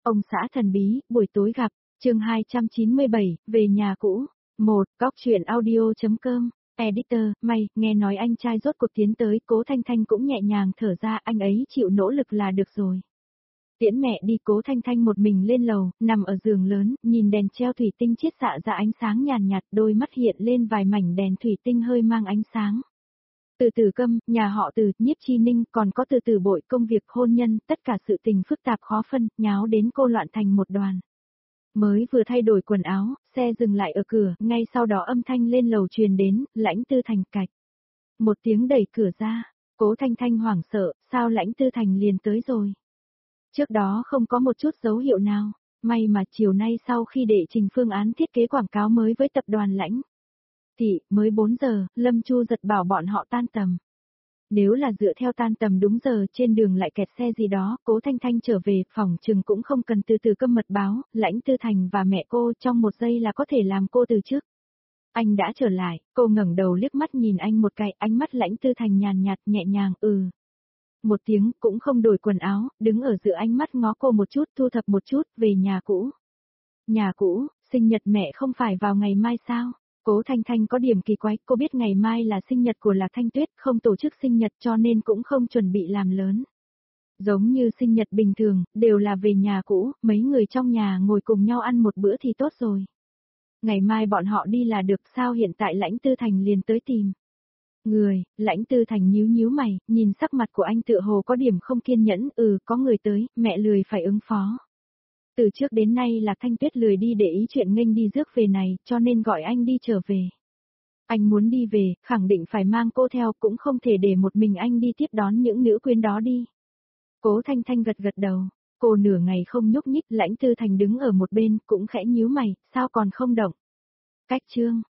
Ông xã thần bí, buổi tối gặp, chương 297, về nhà cũ. 1. Góc truyện audio.com. Editor, may, nghe nói anh trai rốt cuộc tiến tới, Cố Thanh Thanh cũng nhẹ nhàng thở ra, anh ấy chịu nỗ lực là được rồi. Tiễn mẹ đi, Cố Thanh Thanh một mình lên lầu, nằm ở giường lớn, nhìn đèn treo thủy tinh chiết xạ ra ánh sáng nhàn nhạt, đôi mắt hiện lên vài mảnh đèn thủy tinh hơi mang ánh sáng. Từ Từ Câm, nhà họ Từ, Nhiếp Chi Ninh, còn có Từ Từ Bội, công việc hôn nhân, tất cả sự tình phức tạp khó phân, nháo đến cô loạn thành một đoàn. Mới vừa thay đổi quần áo, xe dừng lại ở cửa, ngay sau đó âm thanh lên lầu truyền đến, Lãnh Tư Thành cạch. Một tiếng đẩy cửa ra, Cố Thanh Thanh hoảng sợ, sao Lãnh Tư Thành liền tới rồi. Trước đó không có một chút dấu hiệu nào, may mà chiều nay sau khi đệ trình phương án thiết kế quảng cáo mới với tập đoàn Lãnh Thị, mới 4 giờ, Lâm Chu giật bảo bọn họ tan tầm. Nếu là dựa theo tan tầm đúng giờ trên đường lại kẹt xe gì đó, Cố Thanh Thanh trở về, phòng trừng cũng không cần Từ Từ Câm mật báo, Lãnh Tư Thành và mẹ cô trong một giây là có thể làm cô từ trước. Anh đã trở lại, cô ngẩng đầu liếc mắt nhìn anh một cái, ánh mắt Lãnh Tư Thành nhàn nhạt nhẹ nhàng, một tiếng, cũng không đổi quần áo, đứng ở giữa ánh mắt ngó cô một chút, thu thập một chút, về nhà cũ. Nhà cũ, sinh nhật mẹ không phải vào ngày mai sao? Cố Thanh Thanh có điểm kỳ quái, cô biết ngày mai là sinh nhật của Lạc Thanh Tuyết, không tổ chức sinh nhật cho nên cũng không chuẩn bị làm lớn. Giống như sinh nhật bình thường, đều là về nhà cũ, mấy người trong nhà ngồi cùng nhau ăn một bữa thì tốt rồi. Ngày mai bọn họ đi là được, sao hiện tại Lãnh Tư Thành liền tới tìm. Lãnh Tư Thành nhíu nhíu mày, nhìn sắc mặt của anh tựa hồ có điểm không kiên nhẫn, có người tới, mẹ lười phải ứng phó. Từ trước đến nay Lạc Thanh Tuyết lười đi để ý chuyện nghênh đi rước về này, cho nên gọi anh đi trở về. Anh muốn đi về, khẳng định phải mang cô theo, cũng không thể để một mình anh đi tiếp đón những nữ quyến đó đi. Cố Thanh Thanh gật gật đầu, cô nửa ngày không nhúc nhích, Lãnh Tư Thành đứng ở một bên, cũng khẽ nhíu mày, sao còn không động. Cách chương,